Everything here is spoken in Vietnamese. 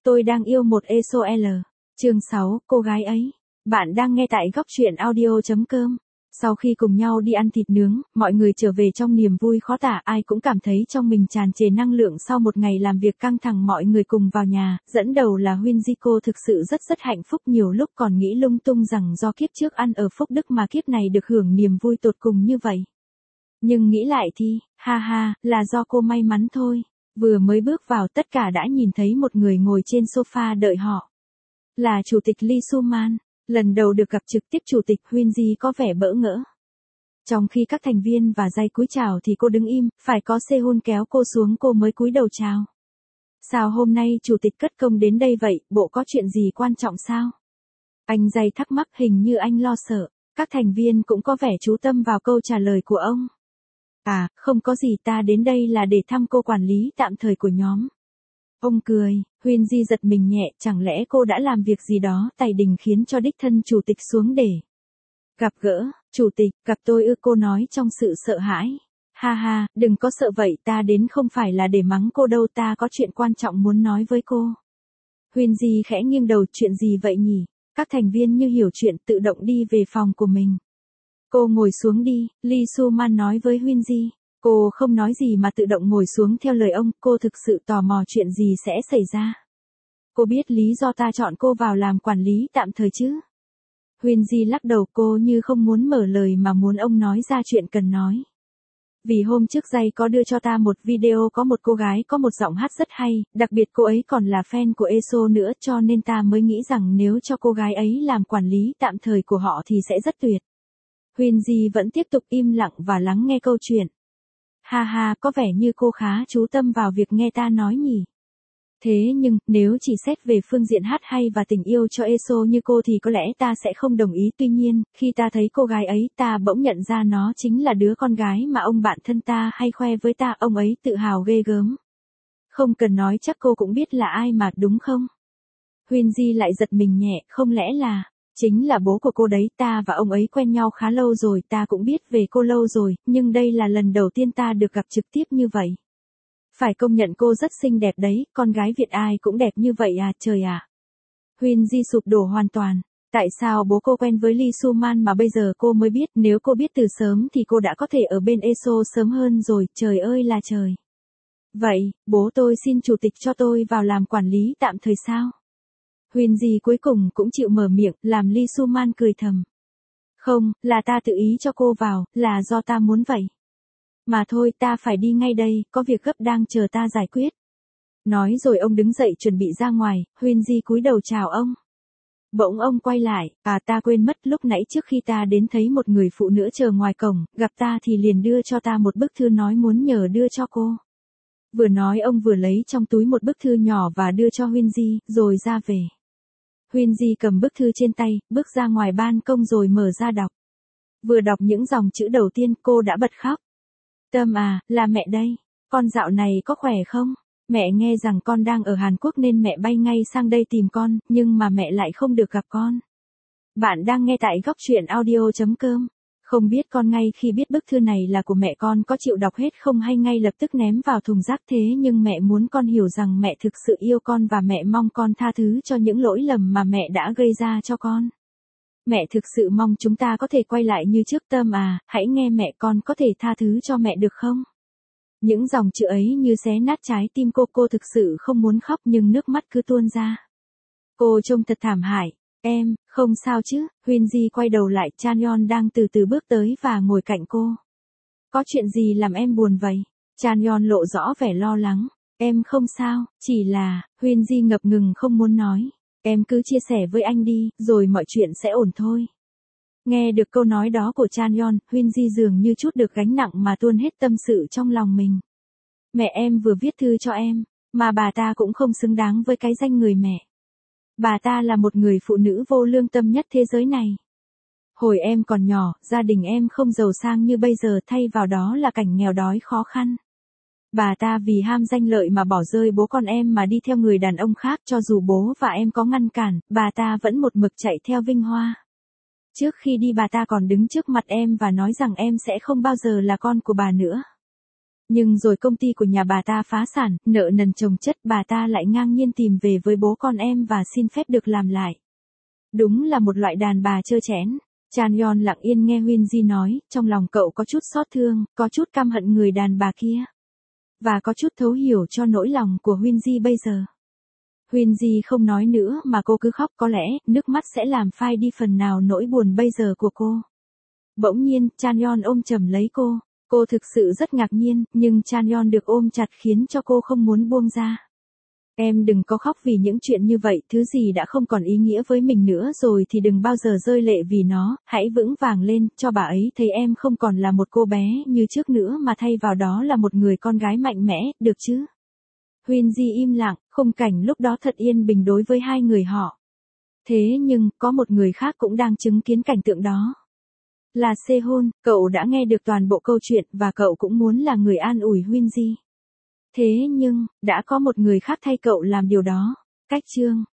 Tôi đang yêu một ESOL. Chương 6, cô gái ấy. Bạn đang nghe tại góc truyện audio.com. Sau khi cùng nhau đi ăn thịt nướng, mọi người trở về trong niềm vui khó tả, ai cũng cảm thấy trong mình tràn trề năng lượng sau một ngày làm việc căng thẳng. Mọi người cùng vào nhà, dẫn đầu là Huyên Di. Cô thực sự rất hạnh phúc, nhiều lúc còn nghĩ lung tung rằng do kiếp trước ăn ở Phúc Đức mà kiếp này được hưởng niềm vui tột cùng như vậy. Nhưng nghĩ lại thì, là do cô may mắn thôi. Vừa mới bước vào tất cả đã nhìn thấy một người ngồi trên sofa đợi họ. Là Chủ tịch Lee Soo-man. Lần đầu được gặp trực tiếp Chủ tịch, Huyên Di có vẻ bỡ ngỡ. Trong khi các thành viên và giai cúi chào thì cô đứng im, phải có Sehun kéo cô xuống cô mới cúi đầu chào. Sao hôm nay Chủ tịch cất công đến đây vậy, bộ có chuyện gì quan trọng sao? Anh giai thắc mắc, hình như anh lo sợ. Các thành viên cũng có vẻ chú tâm vào câu trả lời của ông. À, không có gì, ta đến đây là để thăm cô quản lý tạm thời của nhóm. Ông cười, Huyên Di giật mình nhẹ, chẳng lẽ cô đã làm việc gì đó tày đình khiến cho đích thân Chủ tịch xuống để gặp gỡ. Chủ tịch, gặp tôi ư? Cô nói trong sự sợ hãi. Đừng có sợ vậy, ta đến không phải là để mắng cô đâu, ta có chuyện quan trọng muốn nói với cô. Huyên Di khẽ nghiêng đầu, chuyện gì vậy nhỉ? Các thành viên như hiểu chuyện tự động đi về phòng của mình. Cô ngồi xuống đi, Lee Soo-man nói với Huyên Di. Cô không nói gì mà tự động ngồi xuống theo lời ông, cô thực sự tò mò chuyện gì sẽ xảy ra. Cô biết lý do ta chọn cô vào làm quản lý tạm thời chứ? Huyên Di lắc đầu, cô như không muốn mở lời mà muốn ông nói ra chuyện cần nói. Vì hôm trước giai có đưa cho ta một video có một cô gái có một giọng hát rất hay, đặc biệt cô ấy còn là fan của ESO nữa, cho nên ta mới nghĩ rằng nếu cho cô gái ấy làm quản lý tạm thời của họ thì sẽ rất tuyệt. Huyên Di vẫn tiếp tục im lặng và lắng nghe câu chuyện. Có vẻ như cô khá chú tâm vào việc nghe ta nói nhỉ. Thế nhưng, nếu chỉ xét về phương diện hát hay và tình yêu cho ESO như cô thì có lẽ ta sẽ không đồng ý. Tuy nhiên, khi ta thấy cô gái ấy, ta bỗng nhận ra nó chính là đứa con gái mà ông bạn thân ta hay khoe với ta, ông ấy tự hào ghê gớm. Không cần nói chắc cô cũng biết là ai mà, đúng không? Huyên Di lại giật mình nhẹ, không lẽ là... Chính là bố của cô đấy, ta và ông ấy quen nhau khá lâu rồi, ta cũng biết về cô lâu rồi, nhưng đây là lần đầu tiên ta được gặp trực tiếp như vậy. Phải công nhận cô rất xinh đẹp đấy, con gái Việt ai cũng đẹp như vậy à, trời ạ. Huyên Di sụp đổ hoàn toàn. Tại sao bố cô quen với Lee Soo-man mà bây giờ cô mới biết, nếu cô biết từ sớm thì cô đã có thể ở bên ESO sớm hơn rồi, trời ơi là trời. Vậy, bố tôi xin Chủ tịch cho tôi vào làm quản lý tạm thời sao? Huyên Di cuối cùng cũng chịu mở miệng, làm Lee Soo-man cười thầm. Không, là ta tự ý cho cô vào, là do ta muốn vậy. Mà thôi, ta phải đi ngay đây, có việc gấp đang chờ ta giải quyết. Nói rồi ông đứng dậy chuẩn bị ra ngoài, Huyên Di cúi đầu chào ông. Bỗng ông quay lại, ta quên mất, lúc nãy trước khi ta đến thấy một người phụ nữ chờ ngoài cổng, gặp ta thì liền đưa cho ta một bức thư nói muốn nhờ đưa cho cô. Vừa nói ông vừa lấy trong túi một bức thư nhỏ và đưa cho Huyên Di, rồi ra về. Huyên Di cầm bức thư trên tay, bước ra ngoài ban công rồi mở ra đọc. Vừa đọc những dòng chữ đầu tiên cô đã bật khóc. Tâm à, là mẹ đây. Con dạo này có khỏe không? Mẹ nghe rằng con đang ở Hàn Quốc nên mẹ bay ngay sang đây tìm con, nhưng mà mẹ lại không được gặp con. Bạn đang nghe tại góc truyện audio.com. Không biết con ngay khi biết bức thư này là của mẹ con có chịu đọc hết không hay ngay lập tức ném vào thùng rác, thế nhưng mẹ muốn con hiểu rằng mẹ thực sự yêu con và mẹ mong con tha thứ cho những lỗi lầm mà mẹ đã gây ra cho con. Mẹ thực sự mong chúng ta có thể quay lại như trước. Tâm à, hãy nghe mẹ, con có thể tha thứ cho mẹ được không? Những dòng chữ ấy như xé nát trái tim cô thực sự không muốn khóc nhưng nước mắt cứ tuôn ra. Cô trông thật thảm hại. Em, không sao chứ? Huyên Di quay đầu lại, Chanyeon đang từ từ bước tới và ngồi cạnh cô. Có chuyện gì làm em buồn vậy? Chanyeon lộ rõ vẻ lo lắng. Em không sao, chỉ là... Huyên Di ngập ngừng không muốn nói. Em cứ chia sẻ với anh đi, rồi mọi chuyện sẽ ổn thôi. Nghe được câu nói đó của Chanyeon, Huyên Di dường như chút được gánh nặng mà tuôn hết tâm sự trong lòng mình. Mẹ em vừa viết thư cho em, mà bà ta cũng không xứng đáng với cái danh người mẹ. Bà ta là một người phụ nữ vô lương tâm nhất thế giới này. Hồi em còn nhỏ, gia đình em không giàu sang như bây giờ, thay vào đó là cảnh nghèo đói khó khăn. Bà ta vì ham danh lợi mà bỏ rơi bố con em mà đi theo người đàn ông khác, cho dù bố và em có ngăn cản, bà ta vẫn một mực chạy theo vinh hoa. Trước khi đi bà ta còn đứng trước mặt em và nói rằng em sẽ không bao giờ là con của bà nữa. Nhưng rồi công ty của nhà bà ta phá sản, nợ nần chồng chất, bà ta lại ngang nhiên tìm về với bố con em và xin phép được làm lại. Đúng là một loại đàn bà trơ trẽn. Chan Yeon lặng yên nghe Huyên Ji nói, trong lòng cậu có chút xót thương, có chút căm hận người đàn bà kia. Và có chút thấu hiểu cho nỗi lòng của Huyên Ji bây giờ. Huyên Ji không nói nữa mà cô cứ khóc, có lẽ, nước mắt sẽ làm phai đi phần nào nỗi buồn bây giờ của cô. Bỗng nhiên, Chan Yeon ôm chầm lấy cô. Cô thực sự rất ngạc nhiên, nhưng Chan Yeon được ôm chặt khiến cho cô không muốn buông ra. Em đừng có khóc vì những chuyện như vậy, thứ gì đã không còn ý nghĩa với mình nữa rồi thì đừng bao giờ rơi lệ vì nó, hãy vững vàng lên, cho bà ấy thấy em không còn là một cô bé như trước nữa mà thay vào đó là một người con gái mạnh mẽ, được chứ? Huyên Ji im lặng, khung cảnh lúc đó thật yên bình đối với hai người họ. Thế nhưng, có một người khác cũng đang chứng kiến cảnh tượng đó. Là Sehun, cậu đã nghe được toàn bộ câu chuyện và cậu cũng muốn là người an ủi Huyên Ji. Thế nhưng, đã có một người khác thay cậu làm điều đó. Cách chương